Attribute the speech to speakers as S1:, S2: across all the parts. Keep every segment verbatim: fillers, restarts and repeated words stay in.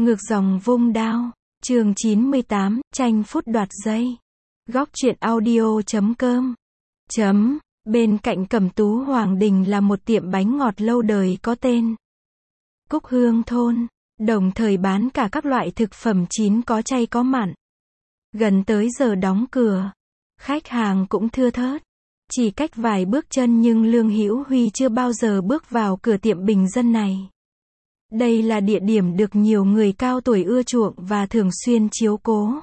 S1: Ngược dòng vung đao. Chương chín mươi tám, tranh phút đoạt giây. Góc truyện audio chấm com. Chấm. Bên cạnh Cẩm Tú Hoàng Đình là một tiệm bánh ngọt lâu đời có tên Cúc Hương Thôn, đồng thời bán cả các loại thực phẩm chín có chay có mặn. Gần tới giờ đóng cửa, khách hàng cũng thưa thớt. Chỉ cách vài bước chân nhưng Lương Hữu Huy chưa bao giờ bước vào cửa tiệm bình dân này. Đây là địa điểm được nhiều người cao tuổi ưa chuộng và thường xuyên chiếu cố.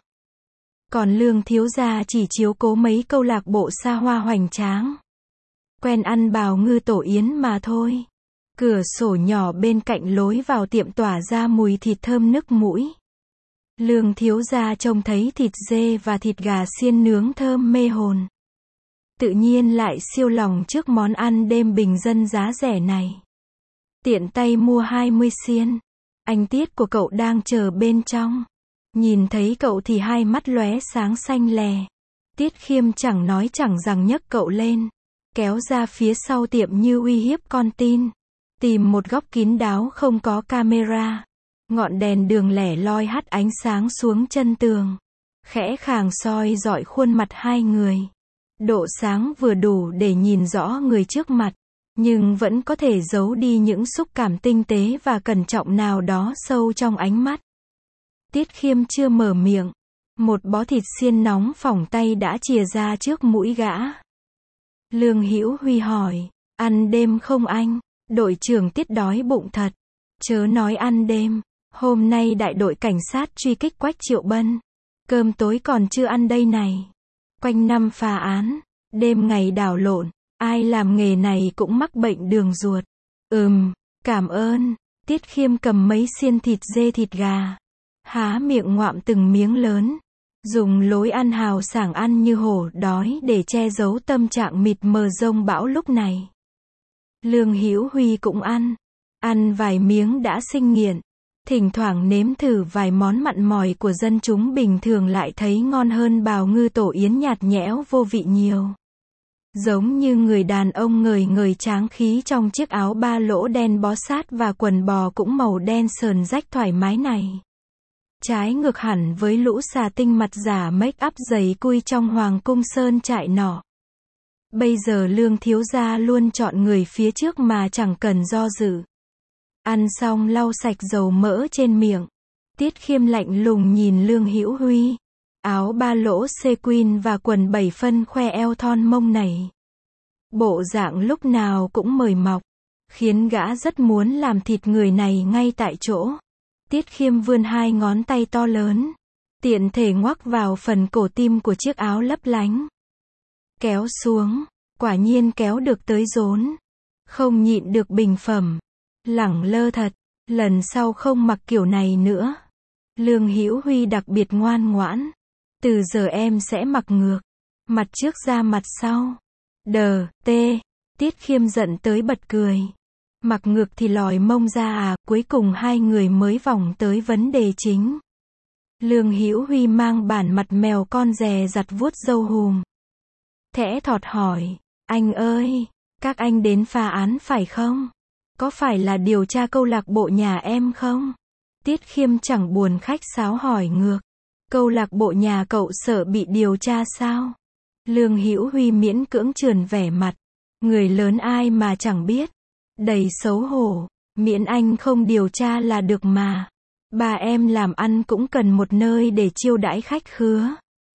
S1: Còn Lương thiếu gia chỉ chiếu cố mấy câu lạc bộ xa hoa hoành tráng. Quen ăn bào ngư tổ yến mà thôi. Cửa sổ nhỏ bên cạnh lối vào tiệm tỏa ra mùi thịt thơm nức mũi. Lương thiếu gia trông thấy thịt dê và thịt gà xiên nướng thơm mê hồn. Tự nhiên lại siêu lòng trước món ăn đêm bình dân giá rẻ này. Tiện tay mua hai mươi xiên. Anh Tiết của cậu đang chờ bên trong. Nhìn thấy cậu thì hai mắt lóe sáng xanh lè. Tiết Khiêm chẳng nói chẳng rằng nhấc cậu lên, kéo ra phía sau tiệm như uy hiếp con tin. Tìm một góc kín đáo không có camera. Ngọn đèn đường lẻ loi hắt ánh sáng xuống chân tường. Khẽ khàng soi rọi khuôn mặt hai người. Độ sáng vừa đủ để nhìn rõ người trước mặt, nhưng vẫn có thể giấu đi những xúc cảm tinh tế và cẩn trọng nào đó sâu trong ánh mắt. Tiết Khiêm chưa mở miệng, một bó thịt xiên nóng phỏng tay đã chìa ra trước mũi gã. Lương Hữu Huy hỏi, ăn đêm không anh? Đội trưởng Tiết đói bụng thật. Chớ nói ăn đêm, hôm nay đại đội cảnh sát truy kích Quách Triệu Bân. Cơm tối còn chưa ăn đây này. Quanh năm phá án, đêm ngày đảo lộn, ai làm nghề này cũng mắc bệnh đường ruột. Ừm, cảm ơn. Tiết Khiêm cầm mấy xiên thịt dê thịt gà, há miệng ngoạm từng miếng lớn, dùng lối ăn hào sảng ăn như hổ đói để che giấu tâm trạng mịt mờ rông bão lúc này. Lương Hữu Huy cũng ăn, ăn vài miếng đã sinh nghiện, thỉnh thoảng nếm thử vài món mặn mòi của dân chúng bình thường lại thấy ngon hơn bào ngư tổ yến nhạt nhẽo vô vị nhiều. Giống như người đàn ông ngời ngời tráng khí trong chiếc áo ba lỗ đen bó sát và quần bò cũng màu đen sờn rách thoải mái này. Trái ngược hẳn với lũ xà tinh mặt giả make up dày cui trong Hoàng cung sơn trại nọ. Bây giờ Lương thiếu gia luôn chọn người phía trước mà chẳng cần do dự. Ăn xong lau sạch dầu mỡ trên miệng. Tiết Khiêm lạnh lùng nhìn Lương Hữu Huy. Áo ba lỗ sequin và quần bảy phân khoe eo thon mông này. Bộ dạng lúc nào cũng mời mọc, khiến gã rất muốn làm thịt người này ngay tại chỗ. Tiết Khiêm vươn hai ngón tay to lớn, tiện thể ngoắc vào phần cổ tim của chiếc áo lấp lánh. Kéo xuống, quả nhiên kéo được tới rốn. Không nhịn được bình phẩm. Lẳng lơ thật, lần sau không mặc kiểu này nữa. Lương Hữu Huy đặc biệt ngoan ngoãn. Từ giờ em sẽ mặc ngược, mặt trước ra mặt sau. Đờ, tê. Tiết Khiêm giận tới bật cười. Mặc ngược thì lòi mông ra à? Cuối cùng hai người mới vòng tới vấn đề chính. Lương Hữu Huy mang bản mặt mèo con dè dặt vuốt râu hùm. Thẽ thọt hỏi, anh ơi, các anh đến phá án phải không? Có phải là điều tra câu lạc bộ nhà em không? Tiết Khiêm chẳng buồn khách sáo hỏi ngược. Câu lạc bộ nhà cậu sợ bị điều tra sao? Lương Hữu Huy miễn cưỡng trườn vẻ mặt. Người lớn ai mà chẳng biết. Đầy xấu hổ. Miễn anh không điều tra là được mà. Bà em làm ăn cũng cần một nơi để chiêu đãi khách khứa.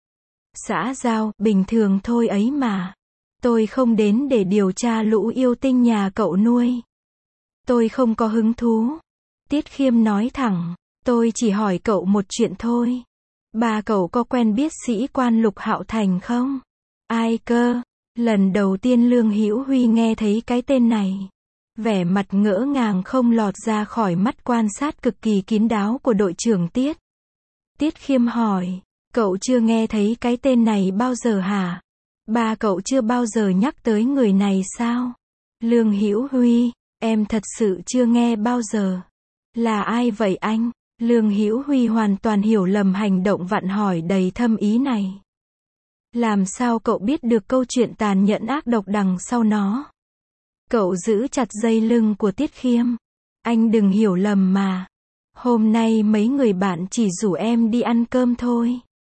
S1: Xã giao, bình thường thôi ấy mà. Tôi không đến để điều tra lũ yêu tinh nhà cậu nuôi. Tôi không có hứng thú. Tiết Khiêm nói thẳng. Tôi chỉ hỏi cậu một chuyện thôi. Bà cậu có quen biết sĩ quan Lục Hạo Thành không? Ai cơ? Lần đầu tiên Lương Hữu Huy nghe thấy cái tên này. Vẻ mặt ngỡ ngàng không lọt ra khỏi mắt quan sát cực kỳ kín đáo của đội trưởng Tiết. Tiết Khiêm hỏi, cậu chưa nghe thấy cái tên này bao giờ hả? Bà cậu chưa bao giờ nhắc tới người này sao? Lương Hữu Huy, em thật sự chưa nghe bao giờ. Là ai vậy anh? Lương Hữu Huy hoàn toàn hiểu lầm hành động vặn hỏi đầy thâm ý này. Làm sao cậu biết được câu chuyện tàn nhẫn ác độc đằng sau nó? Cậu giữ chặt dây lưng của Tiết Khiêm. Anh đừng hiểu lầm mà. Hôm nay mấy người bạn chỉ rủ em đi ăn cơm thôi.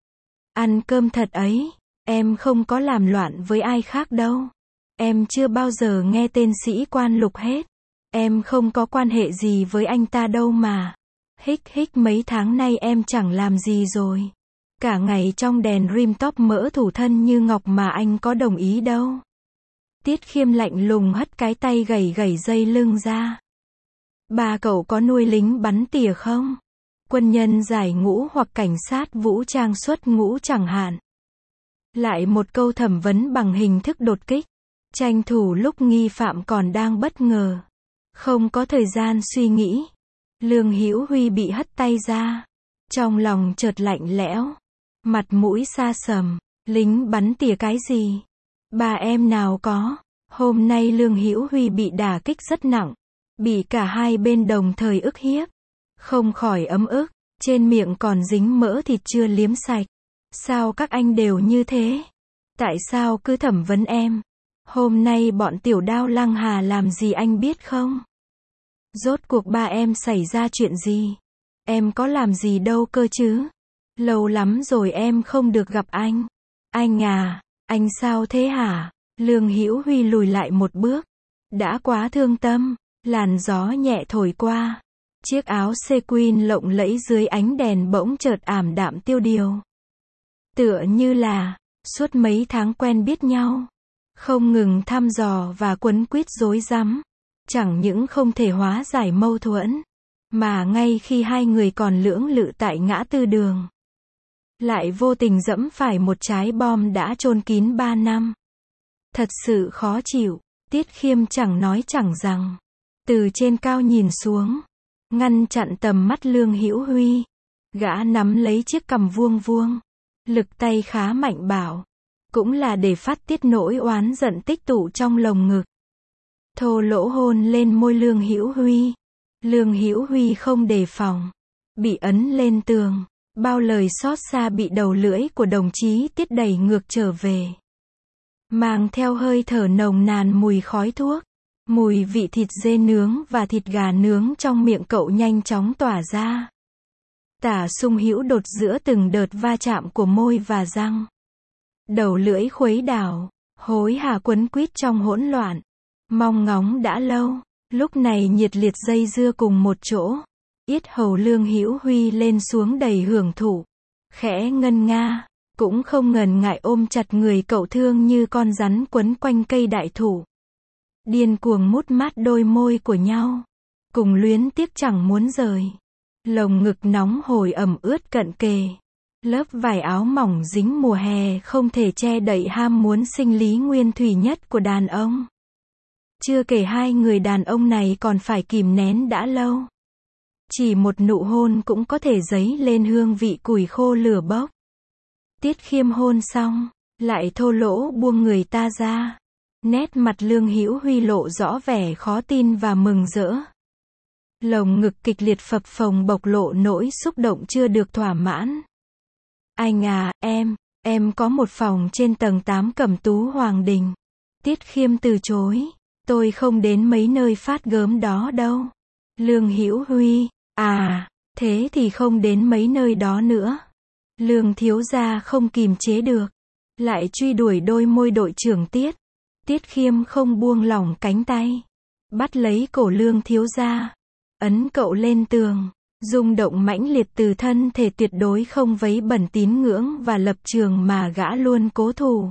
S1: Ăn cơm thật ấy, em không có làm loạn với ai khác đâu. Em chưa bao giờ nghe tên sĩ quan Lục hết. Em không có quan hệ gì với anh ta đâu mà. Hích hích mấy tháng nay em chẳng làm gì rồi. Cả ngày trong đèn rim top mỡ thủ thân như ngọc mà anh có đồng ý đâu. Tiết Khiêm lạnh lùng hất cái tay gầy gầy dây lưng ra. Ba cậu có nuôi lính bắn tỉa không? Quân nhân giải ngũ hoặc cảnh sát vũ trang xuất ngũ chẳng hạn. Lại một câu thẩm vấn bằng hình thức đột kích. Tranh thủ lúc nghi phạm còn đang bất ngờ. Không có thời gian suy nghĩ. Lương Hữu Huy bị hất tay ra. Trong lòng chợt lạnh lẽo. Mặt mũi xa sầm. Lính bắn tỉa cái gì? Bà em nào có. Hôm nay Lương Hữu Huy bị đả kích rất nặng. Bị cả hai bên đồng thời ức hiếp. Không khỏi ấm ức. Trên miệng còn dính mỡ thịt chưa liếm sạch. Sao các anh đều như thế? Tại sao cứ thẩm vấn em? Hôm nay bọn tiểu đao Lăng Hà làm gì anh biết không? Rốt cuộc ba em xảy ra chuyện gì? Em có làm gì đâu cơ chứ? Lâu lắm rồi em không được gặp anh. Anh à, anh sao thế hả? Lương Hữu Huy lùi lại một bước. Đã quá thương tâm. Làn gió nhẹ thổi qua. Chiếc áo sequin lộng lẫy dưới ánh đèn bỗng chợt ảm đạm tiêu điều. Tựa như là, suốt mấy tháng quen biết nhau. Không ngừng thăm dò và quấn quýt rối rắm. Chẳng những không thể hóa giải mâu thuẫn. Mà ngay khi hai người còn lưỡng lự tại ngã tư đường. Lại vô tình dẫm phải một trái bom đã chôn kín ba năm. Thật sự khó chịu. Tiết Khiêm chẳng nói chẳng rằng. Từ trên cao nhìn xuống. Ngăn chặn tầm mắt Lương Hữu Huy. Gã nắm lấy chiếc cằm vuông vuông. Lực tay khá mạnh bạo. Cũng là để phát tiết nỗi oán giận tích tụ trong lồng ngực. Thô lỗ hôn lên môi Lương Hữu Huy. Lương Hữu Huy không đề phòng. Bị ấn lên tường. Bao lời xót xa bị đầu lưỡi của đồng chí Tiết đẩy ngược trở về. Mang theo hơi thở nồng nàn mùi khói thuốc. Mùi vị thịt dê nướng và thịt gà nướng trong miệng cậu nhanh chóng tỏa ra. Tả Sung Hữu đột giữa từng đợt va chạm của môi và răng. Đầu lưỡi khuấy đảo, hối hả quấn quýt trong hỗn loạn. Mong ngóng đã lâu, lúc này nhiệt liệt dây dưa cùng một chỗ. Yết hầu Lương Hữu Huy lên xuống đầy hưởng thụ. Khẽ ngân nga, cũng không ngần ngại ôm chặt người cậu thương như con rắn quấn quanh cây đại thụ. Điên cuồng mút mát đôi môi của nhau. Cùng luyến tiếc chẳng muốn rời. Lồng ngực nóng hổi ẩm ướt cận kề. Lớp vải áo mỏng dính mùa hè không thể che đậy ham muốn sinh lý nguyên thủy nhất của đàn ông. Chưa kể hai người đàn ông này còn phải kìm nén đã lâu. Chỉ một nụ hôn cũng có thể dấy lên hương vị củi khô lửa bốc. Tiết Khiêm hôn xong, lại thô lỗ buông người ta ra. Nét mặt Lương Hữu Huy lộ rõ vẻ khó tin và mừng rỡ. Lồng ngực kịch liệt phập phồng bộc lộ nỗi xúc động chưa được thỏa mãn. Anh à, em, em có một phòng trên tầng tám Cẩm Tú Hoàng Đình. Tiết Khiêm từ chối. Tôi không đến mấy nơi phát gớm đó đâu. Lương Hữu Huy, à, thế thì không đến mấy nơi đó nữa. Lương thiếu gia không kìm chế được. Lại truy đuổi đôi môi đội trưởng Tiết. Tiết Khiêm không buông lỏng cánh tay. Bắt lấy cổ Lương thiếu gia. Ấn cậu lên tường. Rung động mãnh liệt từ thân thể tuyệt đối không vấy bẩn tín ngưỡng và lập trường mà gã luôn cố thủ.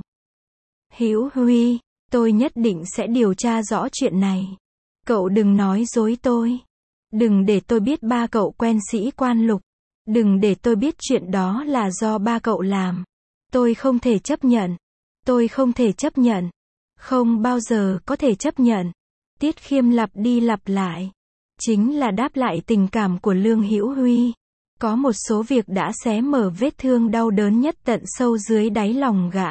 S1: Hữu Huy, tôi nhất định sẽ điều tra rõ chuyện này. Cậu đừng nói dối tôi. Đừng để tôi biết ba cậu quen sĩ quan Lục. Đừng để tôi biết chuyện đó là do ba cậu làm. Tôi không thể chấp nhận. Tôi không thể chấp nhận. Không bao giờ có thể chấp nhận. Tiết Khiêm lặp đi lặp lại. Chính là đáp lại tình cảm của Lương Hữu Huy. Có một số việc đã xé mở vết thương đau đớn nhất tận sâu dưới đáy lòng gã.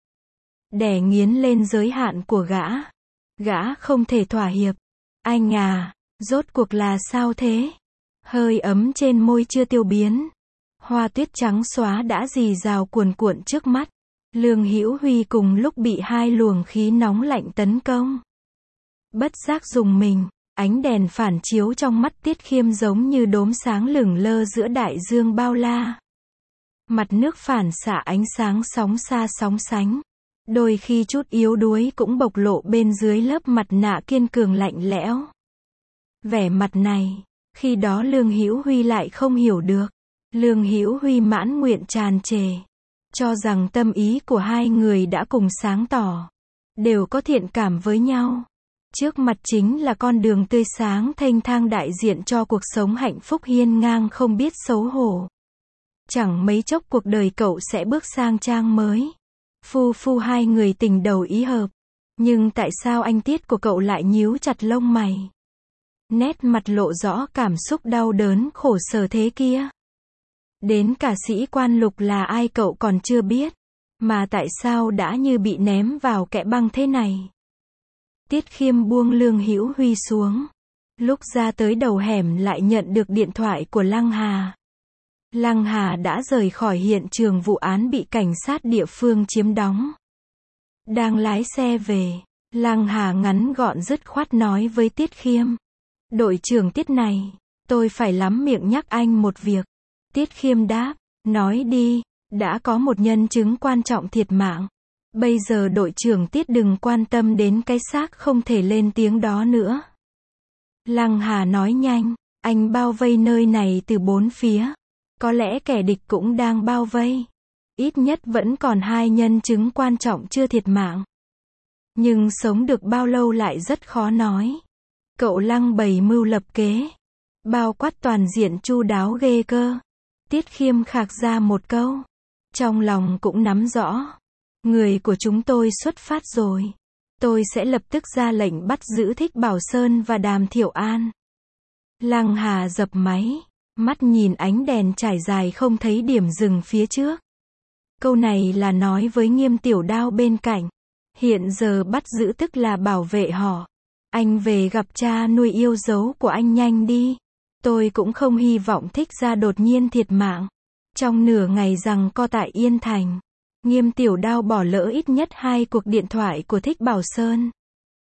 S1: Đè nghiến lên giới hạn của gã. Gã không thể thỏa hiệp. Anh à, rốt cuộc là sao thế? Hơi ấm trên môi chưa tiêu biến. Hoa tuyết trắng xóa đã rì rào cuồn cuộn trước mắt. Lương Hữu Huy cùng lúc bị hai luồng khí nóng lạnh tấn công. Bất giác dùng mình. Ánh đèn phản chiếu trong mắt Tiết Khiêm giống như đốm sáng lửng lơ giữa đại dương bao la. Mặt nước phản xạ ánh sáng sóng xa sóng sánh. Đôi khi chút yếu đuối cũng bộc lộ bên dưới lớp mặt nạ kiên cường lạnh lẽo. Vẻ mặt này, khi đó Lương Hữu Huy lại không hiểu được. Lương Hữu Huy mãn nguyện tràn trề, cho rằng tâm ý của hai người đã cùng sáng tỏ, đều có thiện cảm với nhau. Trước mặt chính là con đường tươi sáng thênh thang đại diện cho cuộc sống hạnh phúc hiên ngang không biết xấu hổ. Chẳng mấy chốc cuộc đời cậu sẽ bước sang trang mới. Phu phu hai người tình đầu ý hợp. Nhưng tại sao anh Tiết của cậu lại nhíu chặt lông mày? Nét mặt lộ rõ cảm xúc đau đớn khổ sở thế kia. Đến cả sĩ quan Lục là ai cậu còn chưa biết. Mà tại sao đã như bị ném vào kẽ băng thế này? Tiết Khiêm buông Lương Hữu Huy xuống. Lúc ra tới đầu hẻm lại nhận được điện thoại của Lăng Hà. Lăng Hà đã rời khỏi hiện trường vụ án bị cảnh sát địa phương chiếm đóng. Đang lái xe về, Lăng Hà ngắn gọn dứt khoát nói với Tiết Khiêm. Đội trưởng Tiết này, tôi phải lắm miệng nhắc anh một việc. Tiết Khiêm đáp, nói đi, đã có một nhân chứng quan trọng thiệt mạng. Bây giờ đội trưởng Tiết đừng quan tâm đến cái xác không thể lên tiếng đó nữa. Lăng Hà nói nhanh, anh bao vây nơi này từ bốn phía. Có lẽ kẻ địch cũng đang bao vây. Ít nhất vẫn còn hai nhân chứng quan trọng chưa thiệt mạng. Nhưng sống được bao lâu lại rất khó nói. Cậu Lăng bày mưu lập kế. Bao quát toàn diện chu đáo ghê cơ. Tiết Khiêm khạc ra một câu. Trong lòng cũng nắm rõ. Người của chúng tôi xuất phát rồi. Tôi sẽ lập tức ra lệnh bắt giữ Thích Bảo Sơn và Đàm Thiểu An. Lăng Hà dập máy. Mắt nhìn ánh đèn trải dài không thấy điểm dừng phía trước. Câu này là nói với Nghiêm Tiểu Đao bên cạnh. Hiện giờ bắt giữ tức là bảo vệ họ. Anh về gặp cha nuôi yêu dấu của anh nhanh đi. Tôi cũng không hy vọng Thích gia đột nhiên thiệt mạng. Trong nửa ngày rằng co tại Yên Thành, Nghiêm Tiểu Đao bỏ lỡ ít nhất hai cuộc điện thoại của Thích Bảo Sơn.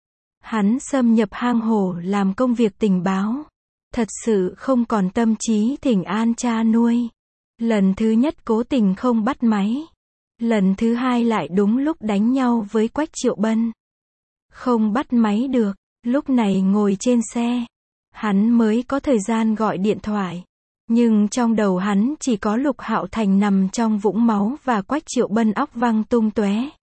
S1: Hắn xâm nhập hang hổ làm công việc tình báo. Thật sự không còn tâm trí thỉnh an cha nuôi. Lần thứ nhất cố tình không bắt máy. Lần thứ hai lại đúng lúc đánh nhau với Quách Triệu Bân. Không bắt máy được, lúc này ngồi trên xe. Hắn mới có thời gian gọi điện thoại. Nhưng trong đầu hắn chỉ có Lục Hạo Thành nằm trong vũng máu và Quách Triệu Bân óc văng tung tóe.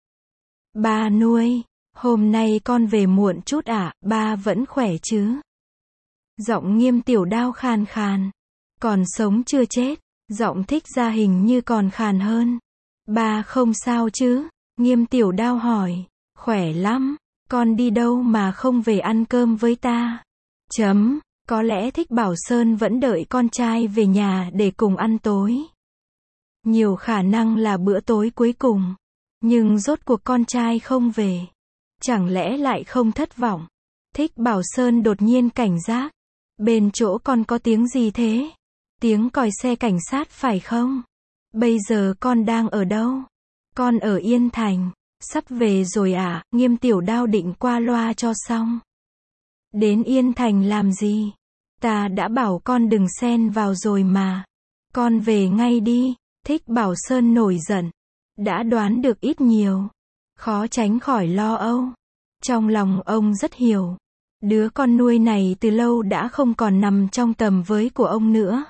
S1: Ba nuôi, hôm nay con về muộn chút à, ba vẫn khỏe chứ? Giọng Nghiêm Tiểu Đao khàn khàn. Còn sống chưa chết, giọng Thích gia hình như còn khàn hơn. Ba không sao chứ? Nghiêm Tiểu Đao hỏi. Khỏe lắm, con đi đâu mà không về ăn cơm với ta? Chấm, có lẽ Thích Bảo Sơn vẫn đợi con trai về nhà để cùng ăn tối. Nhiều khả năng là bữa tối cuối cùng. Nhưng rốt cuộc con trai không về. Chẳng lẽ lại không thất vọng? Thích Bảo Sơn đột nhiên cảnh giác. Bên chỗ con có tiếng gì thế? Tiếng còi xe cảnh sát phải không? Bây giờ con đang ở đâu? Con ở Yên Thành. Sắp về rồi à? Nghiêm Tiểu Đao định qua loa cho xong. Đến Yên Thành làm gì? Ta đã bảo con đừng xen vào rồi mà. Con về ngay đi. Thích Bảo Sơn nổi giận. Đã đoán được ít nhiều. Khó tránh khỏi lo âu. Trong lòng ông rất hiểu. Đứa con nuôi này từ lâu đã không còn nằm trong tầm với của ông nữa.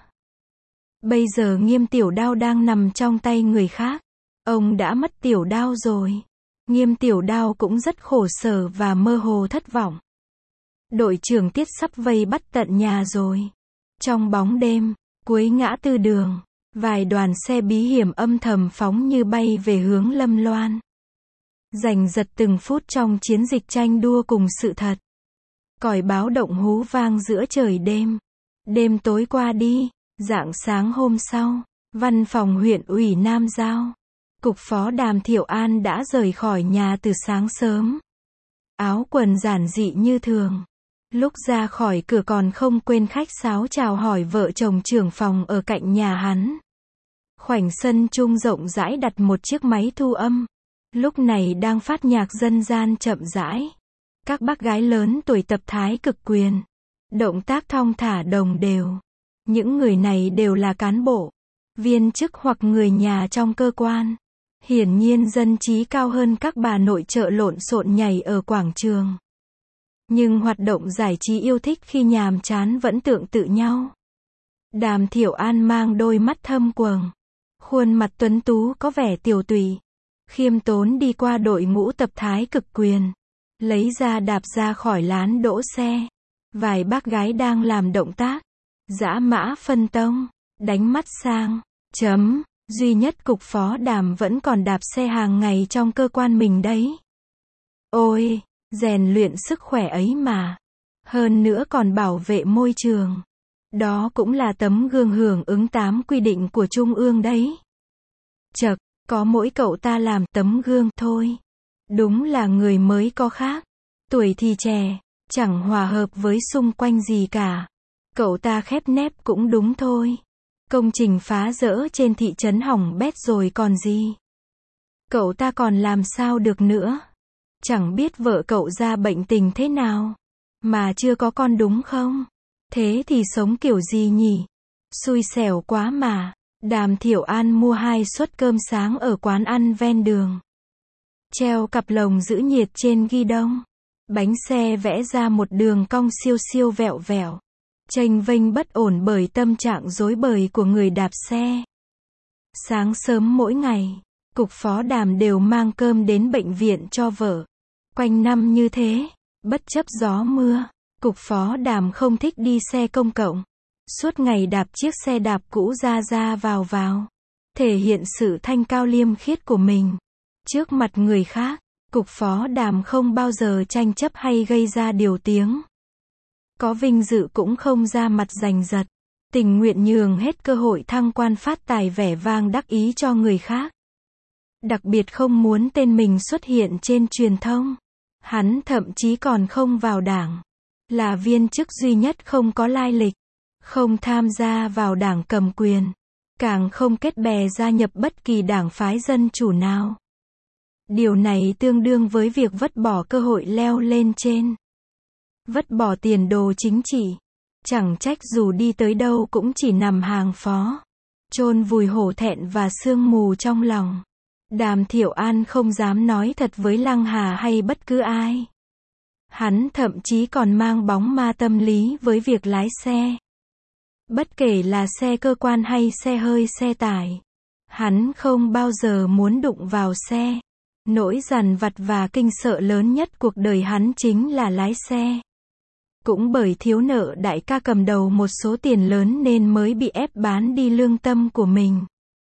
S1: Bây giờ Nghiêm Tiểu Đao đang nằm trong tay người khác. Ông đã mất Tiểu Đao rồi. Nghiêm Tiểu Đao cũng rất khổ sở và mơ hồ thất vọng. Đội trưởng Tiết sắp vây bắt tận nhà rồi. Trong bóng đêm, cuối ngã tư đường, vài đoàn xe bí hiểm âm thầm phóng như bay về hướng Lâm Loan. Giành giật từng phút trong chiến dịch tranh đua cùng sự thật. Còi báo động hú vang giữa trời đêm. Đêm tối qua đi, rạng sáng hôm sau, văn phòng huyện ủy Nam Giao. Cục phó Đàm Thiểu An đã rời khỏi nhà từ sáng sớm. Áo quần giản dị như thường. Lúc ra khỏi cửa còn không quên khách sáo chào hỏi vợ chồng trưởng phòng ở cạnh nhà hắn. Khoảnh sân chung rộng rãi đặt một chiếc máy thu âm. Lúc này đang phát nhạc dân gian chậm rãi. Các bác gái lớn tuổi tập thái cực quyền. động tác thong thả đồng đều. Những người này đều là cán bộ, viên chức hoặc người nhà trong cơ quan. Hiển nhiên dân trí cao hơn các bà nội trợ lộn xộn nhảy ở quảng trường. Nhưng hoạt động giải trí yêu thích khi nhàm chán vẫn tương tự nhau. Đàm Thiểu An mang đôi mắt thâm quầng, khuôn mặt tuấn tú có vẻ tiều tụy, khiêm tốn đi qua đội ngũ tập thái cực quyền, lấy ra đạp ra khỏi lán đỗ xe. Vài bác gái đang làm động tác dã mã phân tông, đánh mắt sang, chấm, duy nhất cục phó Đàm vẫn còn đạp xe hàng ngày trong cơ quan mình đấy. Ôi, rèn luyện sức khỏe ấy mà. Hơn nữa còn bảo vệ môi trường. Đó cũng là tấm gương hưởng ứng tám quy định của Trung ương đấy. Chậc, có mỗi cậu ta làm tấm gương thôi. Đúng là người mới có khác. Tuổi thì trẻ, chẳng hòa hợp với xung quanh gì cả. Cậu ta khép nép cũng đúng thôi. Công trình phá rỡ trên thị trấn hỏng bét rồi còn gì. Cậu ta còn làm sao được nữa. Chẳng biết vợ cậu ra bệnh tình thế nào. Mà chưa có con đúng không? Thế thì sống kiểu gì nhỉ? Xui xẻo quá mà. Đàm Thiểu An mua hai suất cơm sáng ở quán ăn ven đường. Treo cặp lồng giữ nhiệt trên ghi đông. Bánh xe vẽ ra một đường cong siêu siêu vẹo vẹo. Chênh vênh bất ổn bởi tâm trạng rối bời của người đạp xe. Sáng sớm mỗi ngày, cục phó Đàm đều mang cơm đến bệnh viện cho vợ. Quanh năm như thế, bất chấp gió mưa, cục phó Đàm không thích đi xe công cộng. Suốt ngày đạp chiếc xe đạp cũ ra ra vào vào. Thể hiện sự thanh cao liêm khiết của mình. Trước mặt người khác, cục phó Đàm không bao giờ tranh chấp hay gây ra điều tiếng. Có vinh dự cũng không ra mặt giành giật. Tình nguyện nhường hết cơ hội thăng quan phát tài vẻ vang đắc ý cho người khác. Đặc biệt không muốn tên mình xuất hiện trên truyền thông. Hắn thậm chí còn không vào đảng. Là viên chức duy nhất không có lai lịch. Không tham gia vào đảng cầm quyền. Càng không kết bè gia nhập bất kỳ đảng phái dân chủ nào. Điều này tương đương với việc vứt bỏ cơ hội leo lên trên. Vứt bỏ tiền đồ chính trị. Chẳng trách dù đi tới đâu cũng chỉ nằm hàng phó. Chôn vùi hổ thẹn và sương mù trong lòng. Đàm Thiểu An không dám nói thật với Lăng Hà hay bất cứ ai. Hắn thậm chí còn mang bóng ma tâm lý với việc lái xe. Bất kể là xe cơ quan hay xe hơi xe tải. Hắn không bao giờ muốn đụng vào xe. Nỗi dằn vặt và kinh sợ lớn nhất cuộc đời hắn chính là lái xe. Cũng bởi thiếu nợ đại ca cầm đầu một số tiền lớn nên mới bị ép bán đi lương tâm của mình.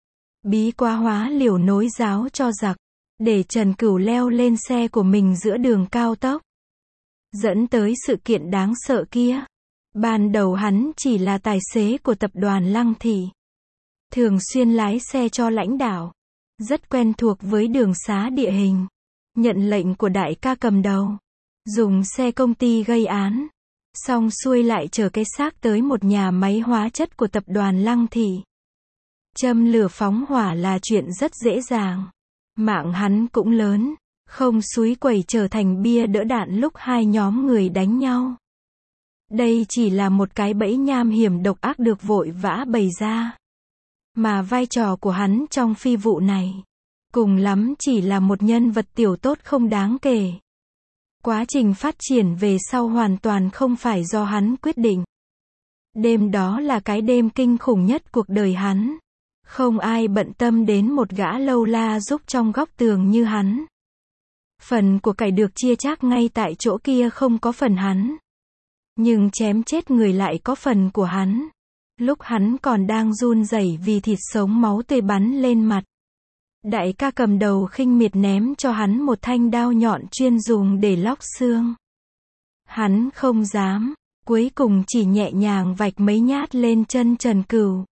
S1: Bí quá hóa liều nối giáo cho giặc. Để Trần Cửu leo lên xe của mình giữa đường cao tốc. Dẫn tới sự kiện đáng sợ kia. Ban đầu hắn chỉ là tài xế của tập đoàn Lăng Thị. Thường xuyên lái xe cho lãnh đạo. Rất quen thuộc với đường xá địa hình. Nhận lệnh của đại ca cầm đầu. Dùng xe công ty gây án. Xong xuôi lại chở cái xác tới một nhà máy hóa chất của tập đoàn Lăng Thị. Châm lửa phóng hỏa là chuyện rất dễ dàng. Mạng hắn cũng lớn. Không xúi quẩy trở thành bia đỡ đạn lúc hai nhóm người đánh nhau. Đây chỉ là một cái bẫy nham hiểm độc ác được vội vã bày ra. Mà vai trò của hắn trong phi vụ này, cùng lắm chỉ là một nhân vật tiểu tốt không đáng kể. Quá trình phát triển về sau hoàn toàn không phải do hắn quyết định. Đêm đó là cái đêm kinh khủng nhất cuộc đời hắn. Không ai bận tâm đến một gã lâu la giúp trong góc tường như hắn. Phần của cải được chia chác ngay tại chỗ kia không có phần hắn. Nhưng chém chết người lại có phần của hắn. Lúc hắn còn đang run rẩy vì thịt sống máu tươi bắn lên mặt. Đại ca cầm đầu khinh miệt ném cho hắn một thanh đao nhọn chuyên dùng để lóc xương. Hắn không dám, cuối cùng chỉ nhẹ nhàng vạch mấy nhát lên chân Trần Cửu.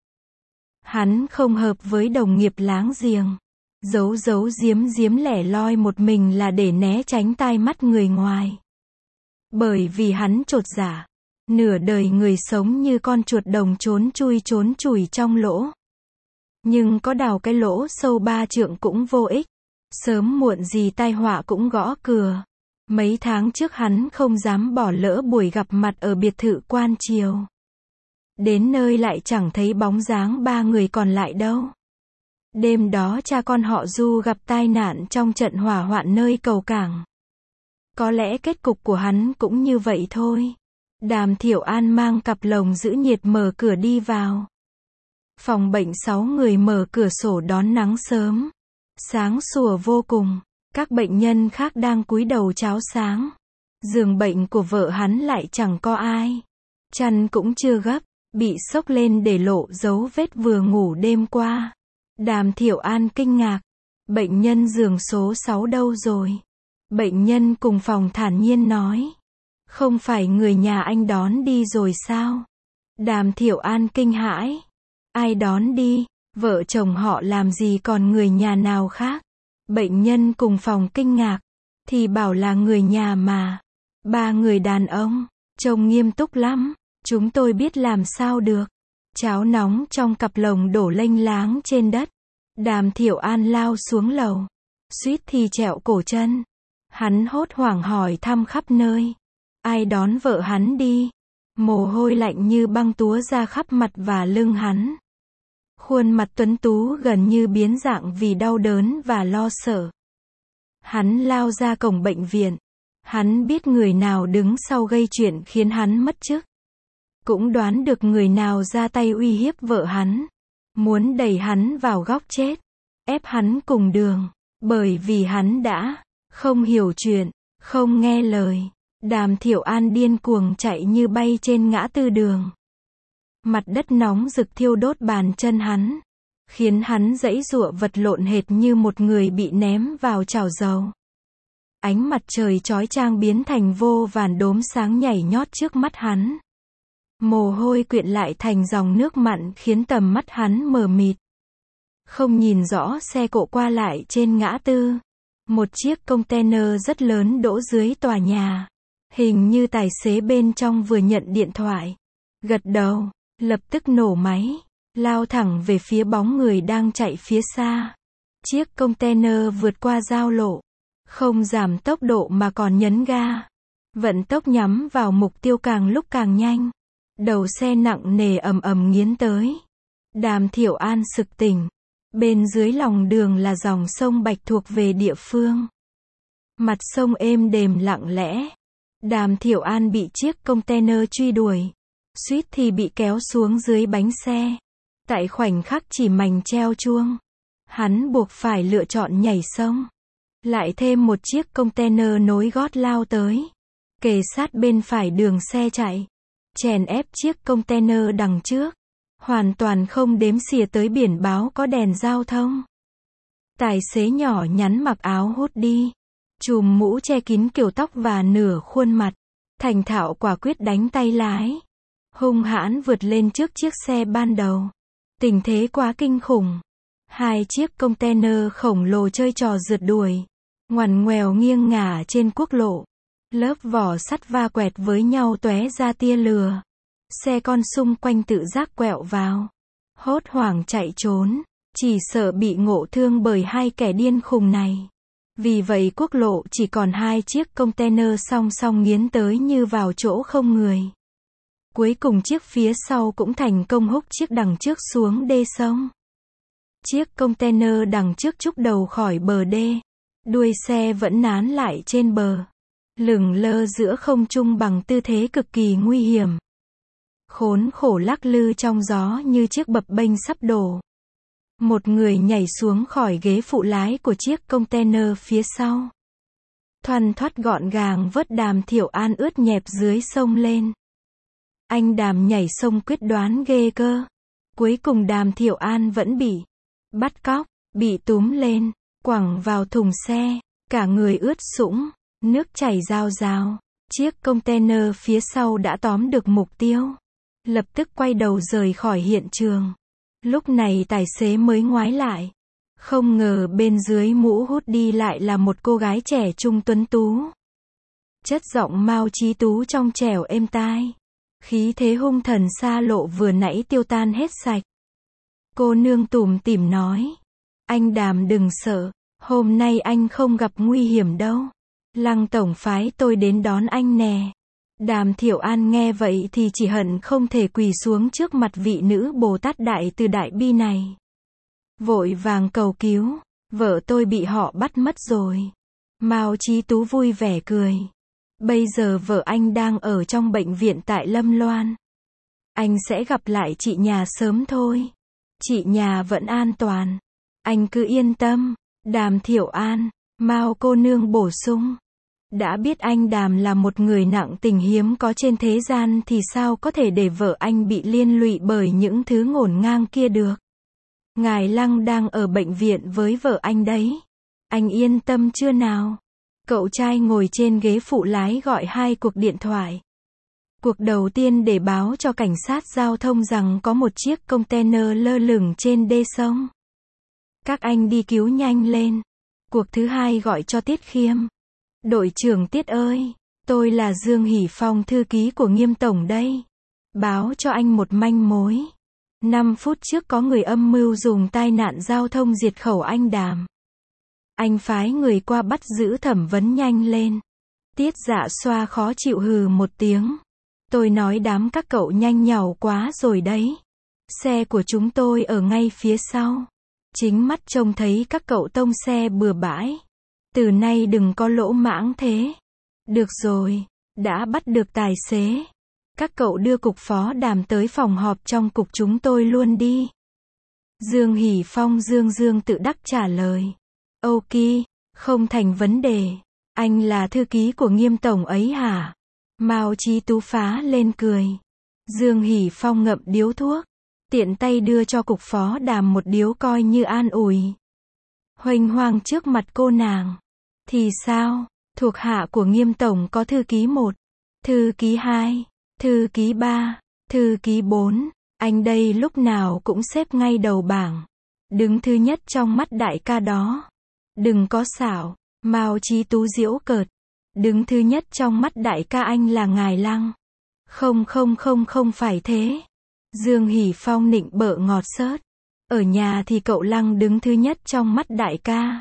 S1: Hắn không hợp với đồng nghiệp láng giềng. Giấu giấu giếm giếm lẻ loi một mình là để né tránh tai mắt người ngoài. Bởi vì hắn chột dạ. Nửa đời người sống như con chuột đồng trốn chui trốn chùi trong lỗ. Nhưng có đào cái lỗ sâu ba trượng cũng vô ích. Sớm muộn gì tai họa cũng gõ cửa. Mấy tháng trước hắn không dám bỏ lỡ buổi gặp mặt ở biệt thự Quan Triều. Đến nơi lại chẳng thấy bóng dáng ba người còn lại đâu. Đêm đó cha con họ Du gặp tai nạn trong trận hỏa hoạn nơi cầu cảng. Có lẽ kết cục của hắn cũng như vậy thôi. Đàm Thiểu An mang cặp lồng giữ nhiệt mở cửa đi vào. Phòng bệnh sáu người mở cửa sổ đón nắng sớm. Sáng sủa vô cùng. Các bệnh nhân khác đang cúi đầu cháo sáng. Giường bệnh của vợ hắn lại chẳng có ai. Chăn cũng chưa gấp, bị xốc lên để lộ dấu vết vừa ngủ đêm qua. Đàm Thiểu An kinh ngạc. Bệnh nhân giường số sáu đâu rồi? Bệnh nhân cùng phòng thản nhiên nói. Không phải người nhà anh đón đi rồi sao? Đàm Thiểu An kinh hãi. Ai đón đi? Vợ chồng họ làm gì còn người nhà nào khác? Bệnh nhân cùng phòng kinh ngạc. Thì bảo là người nhà mà. Ba người đàn ông. Trông nghiêm túc lắm. Chúng tôi biết làm sao được. Cháo nóng trong cặp lồng đổ lênh láng trên đất. Đàm Thiểu An lao xuống lầu. Suýt thì trẹo cổ chân. Hắn hốt hoảng hỏi thăm khắp nơi. Ai đón vợ hắn đi? Mồ hôi lạnh như băng túa ra khắp mặt và lưng hắn. Khuôn mặt tuấn tú gần như biến dạng vì đau đớn và lo sợ. Hắn lao ra cổng bệnh viện. Hắn biết người nào đứng sau gây chuyện khiến hắn mất chức. Cũng đoán được người nào ra tay uy hiếp vợ hắn. Muốn đẩy hắn vào góc chết. Ép hắn cùng đường. Bởi vì hắn đã không hiểu chuyện, không nghe lời. Đàm Thiểu An điên cuồng chạy như bay trên ngã tư đường. Mặt đất nóng rực thiêu đốt bàn chân hắn. Khiến hắn giãy giụa vật lộn hệt như một người bị ném vào chảo dầu. Ánh mặt trời chói chang biến thành vô vàn đốm sáng nhảy nhót trước mắt hắn. Mồ hôi quyện lại thành dòng nước mặn khiến tầm mắt hắn mờ mịt. Không nhìn rõ xe cộ qua lại trên ngã tư. Một chiếc container rất lớn đỗ dưới tòa nhà. Hình như tài xế bên trong vừa nhận điện thoại. Gật đầu, lập tức nổ máy, lao thẳng về phía bóng người đang chạy phía xa. Chiếc container vượt qua giao lộ. Không giảm tốc độ mà còn nhấn ga. Vận tốc nhắm vào mục tiêu càng lúc càng nhanh. Đầu xe nặng nề ầm ầm nghiến tới. Đàm Thiểu An sực tỉnh. Bên dưới lòng đường là dòng sông Bạch thuộc về địa phương. Mặt sông êm đềm lặng lẽ. Đàm Thiểu An bị chiếc container truy đuổi. Suýt thì bị kéo xuống dưới bánh xe. Tại khoảnh khắc chỉ mành treo chuông. Hắn buộc phải lựa chọn nhảy sông. Lại thêm một chiếc container nối gót lao tới. Kề sát bên phải đường xe chạy. Chèn ép chiếc container đằng trước. Hoàn toàn không đếm xỉa tới biển báo có đèn giao thông. Tài xế nhỏ nhắn mặc áo hoodie, chùm mũ che kín kiểu tóc và nửa khuôn mặt. Thành thạo quả quyết đánh tay lái. Hung hãn vượt lên trước chiếc xe ban đầu. Tình thế quá kinh khủng. Hai chiếc container khổng lồ chơi trò rượt đuổi. Ngoằn ngoèo nghiêng ngả trên quốc lộ. Lớp vỏ sắt va quẹt với nhau tóe ra tia lửa. Xe con xung quanh tự giác quẹo vào. Hốt hoảng chạy trốn. Chỉ sợ bị ngộ thương bởi hai kẻ điên khùng này. Vì vậy quốc lộ chỉ còn hai chiếc container song song nghiến tới như vào chỗ không người. Cuối cùng chiếc phía sau cũng thành công húc chiếc đằng trước xuống đê sông. Chiếc container đằng trước trúc đầu khỏi bờ đê. Đuôi xe vẫn nán lại trên bờ. Lửng lơ giữa không trung bằng tư thế cực kỳ nguy hiểm. Khốn khổ lắc lư trong gió như chiếc bập bênh sắp đổ. Một người nhảy xuống khỏi ghế phụ lái của chiếc container phía sau. Thoăn thoắt gọn gàng vớt Đàm Thiểu An ướt nhẹp dưới sông lên. Anh Đàm nhảy sông quyết đoán ghê cơ. Cuối cùng Đàm Thiểu An vẫn bị bắt cóc, bị túm lên, quẳng vào thùng xe, cả người ướt sũng, nước chảy rao rao. Chiếc container phía sau đã tóm được mục tiêu. Lập tức quay đầu rời khỏi hiện trường. Lúc này tài xế mới ngoái lại. Không ngờ bên dưới mũ hoodie lại là một cô gái trẻ trung tuấn tú. Chất giọng Mao Chí Tú trong trẻo êm tai. Khí thế hung thần xa lộ vừa nãy tiêu tan hết sạch. Cô nương tủm tỉm nói. Anh Đàm đừng sợ. Hôm nay anh không gặp nguy hiểm đâu. Lăng tổng phái tôi đến đón anh nè. Đàm Thiểu An nghe vậy thì chỉ hận không thể quỳ xuống trước mặt vị nữ Bồ Tát Đại Từ Đại Bi này. Vội vàng cầu cứu, vợ tôi bị họ bắt mất rồi. Mao Chí Tú vui vẻ cười. Bây giờ vợ anh đang ở trong bệnh viện tại Lâm Loan. Anh sẽ gặp lại chị nhà sớm thôi. Chị nhà vẫn an toàn. Anh cứ yên tâm. Đàm Thiểu An, Mao cô nương bổ sung. Đã biết anh Đàm là một người nặng tình hiếm có trên thế gian thì sao có thể để vợ anh bị liên lụy bởi những thứ ngổn ngang kia được. Ngài Lăng đang ở bệnh viện với vợ anh đấy. Anh yên tâm chưa nào? Cậu trai ngồi trên ghế phụ lái gọi hai cuộc điện thoại. Cuộc đầu tiên để báo cho cảnh sát giao thông rằng có một chiếc container lơ lửng trên đê sông. Các anh đi cứu nhanh lên. Cuộc thứ hai gọi cho Tiết Khiêm. Đội trưởng Tiết ơi, tôi là Dương Hỷ Phong, thư ký của Nghiêm tổng đây. Báo cho anh một manh mối. Năm phút trước có người âm mưu dùng tai nạn giao thông diệt khẩu anh Đàm. Anh phái người qua bắt giữ, thẩm vấn nhanh lên. Tiết Dạ Xoa khó chịu hừ một tiếng. Tôi nói đám các cậu nhanh nhảu quá rồi đấy. Xe của chúng tôi ở ngay phía sau. Chính mắt trông thấy các cậu tông xe bừa bãi. Từ nay đừng có lỗ mãng thế. Được rồi, đã bắt được tài xế. Các cậu đưa cục phó Đàm tới phòng họp trong cục chúng tôi luôn đi. Dương Hỷ Phong dương dương tự đắc trả lời. Ok, không thành vấn đề. Anh là thư ký của Nghiêm tổng ấy hả? Mao Chí Tú phá lên cười. Dương Hỷ Phong ngậm điếu thuốc. Tiện tay đưa cho cục phó Đàm một điếu coi như an ủi. Huênh hoang trước mặt cô nàng. Thì sao? Thuộc hạ của Nghiêm tổng có thư ký một, thư ký hai, thư ký ba, thư ký bốn. Anh đây lúc nào cũng xếp ngay đầu bảng. Đứng thứ nhất trong mắt đại ca đó. Đừng có xảo. Mao Chí Tú giễu cợt. Đứng thứ nhất trong mắt đại ca anh là ngài Lăng. Không không không không phải thế. Dương Hỷ Phong nịnh bợ ngọt xớt. Ở nhà thì cậu Lăng đứng thứ nhất trong mắt đại ca.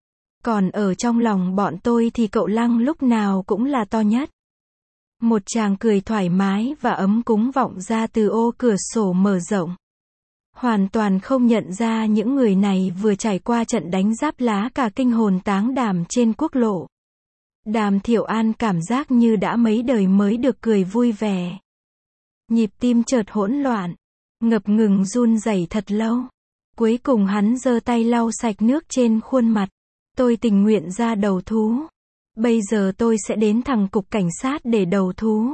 S1: Còn ở trong lòng bọn tôi thì cậu Lăng lúc nào cũng là to nhất. Một tràng cười thoải mái và ấm cúng vọng ra từ ô cửa sổ mở rộng. Hoàn toàn không nhận ra những người này vừa trải qua trận đánh giáp lá cả kinh hồn táng đảm trên quốc lộ. Đàm Thiểu An cảm giác như đã mấy đời mới được cười vui vẻ. Nhịp tim chợt hỗn loạn, ngập ngừng run rẩy thật lâu. Cuối cùng hắn giơ tay lau sạch nước trên khuôn mặt. Tôi tình nguyện ra đầu thú. Bây giờ tôi sẽ đến thẳng cục cảnh sát để đầu thú.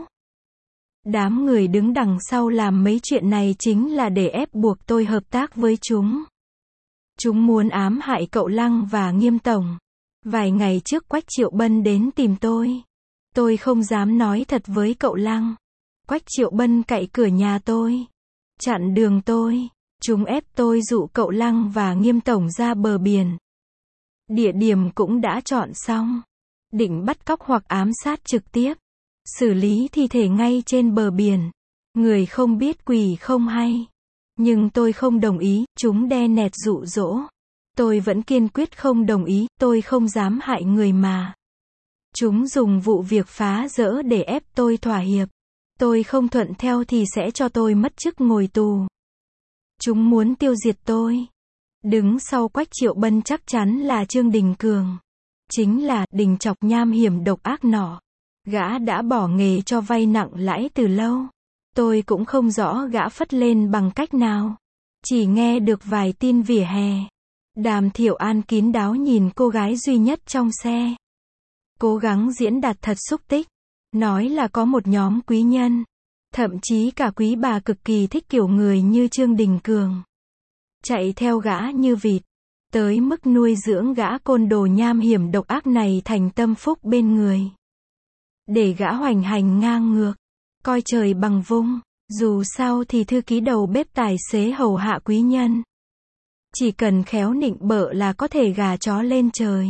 S1: Đám người đứng đằng sau làm mấy chuyện này chính là để ép buộc tôi hợp tác với chúng. Chúng muốn ám hại cậu Lăng và Nghiêm tổng. Vài ngày trước Quách Triệu Bân đến tìm tôi. Tôi không dám nói thật với cậu Lăng. Quách Triệu Bân cậy cửa nhà tôi. Chặn đường tôi. Chúng ép tôi dụ cậu Lăng và Nghiêm tổng ra bờ biển. Địa điểm cũng đã chọn xong. Định bắt cóc hoặc ám sát trực tiếp. Xử lý thi thể ngay trên bờ biển. Người không biết quỷ không hay. Nhưng tôi không đồng ý, chúng đe nẹt dụ dỗ. Tôi vẫn kiên quyết không đồng ý, tôi không dám hại người mà. Chúng dùng vụ việc phá rỡ để ép tôi thỏa hiệp. Tôi không thuận theo thì sẽ cho tôi mất chức ngồi tù. Chúng muốn tiêu diệt tôi. Đứng sau Quách Triệu Bân chắc chắn là Trương Đình Cường. Chính là Đình Chọc nham hiểm độc ác nọ. Gã đã bỏ nghề cho vay nặng lãi từ lâu. Tôi cũng không rõ gã phất lên bằng cách nào. Chỉ nghe được vài tin vỉa hè. Đàm Thiểu An kín đáo nhìn cô gái duy nhất trong xe. Cố gắng diễn đạt thật xúc tích. Nói là có một nhóm quý nhân. Thậm chí cả quý bà cực kỳ thích kiểu người như Trương Đình Cường. Chạy theo gã như vịt. Tới mức nuôi dưỡng gã côn đồ nham hiểm độc ác này thành tâm phúc bên người. Để gã hoành hành ngang ngược. Coi trời bằng vung. Dù sao thì thư ký đầu bếp tài xế hầu hạ quý nhân. Chỉ cần khéo nịnh bợ là có thể gà chó lên trời.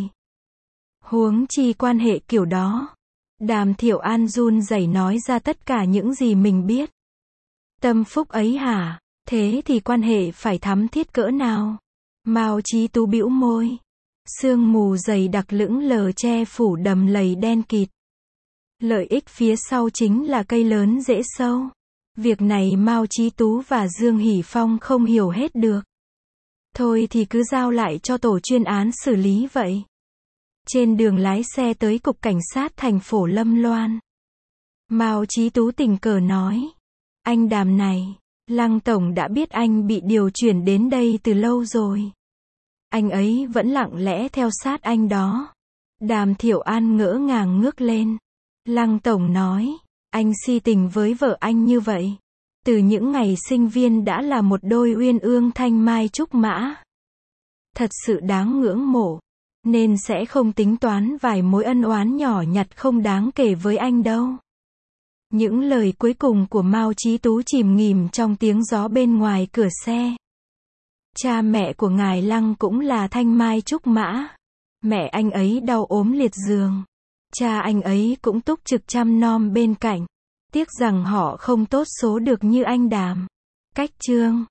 S1: Huống chi quan hệ kiểu đó. Đàm Thiểu An run rẩy nói ra tất cả những gì mình biết. Tâm phúc ấy hả? Thế thì quan hệ phải thắm thiết cỡ nào? Mao Chí Tú bĩu môi. Sương mù dày đặc lững lờ che phủ đầm lầy đen kịt. Lợi ích phía sau chính là cây lớn rễ sâu. Việc này Mao Chí Tú và Dương Hỷ Phong không hiểu hết được. Thôi thì cứ giao lại cho tổ chuyên án xử lý vậy. Trên đường lái xe tới cục cảnh sát thành phố Lâm Loan, Mao Chí Tú tình cờ nói: anh Đàm này, Lăng tổng đã biết anh bị điều chuyển đến đây từ lâu rồi. Anh ấy vẫn lặng lẽ theo sát anh đó. Đàm Thiểu An ngỡ ngàng ngước lên. Lăng tổng nói: anh si tình với vợ anh như vậy. Từ những ngày sinh viên đã là một đôi uyên ương thanh mai trúc mã. Thật sự đáng ngưỡng mộ. Nên sẽ không tính toán vài mối ân oán nhỏ nhặt không đáng kể với anh đâu. Những lời cuối cùng của Mao Chí Tú chìm nghỉm trong tiếng gió bên ngoài cửa xe. Cha mẹ của ngài Lăng cũng là thanh mai trúc mã. Mẹ anh ấy đau ốm liệt giường. Cha anh ấy cũng túc trực chăm nom bên cạnh. Tiếc rằng họ không tốt số được như anh Đàm. Cách chương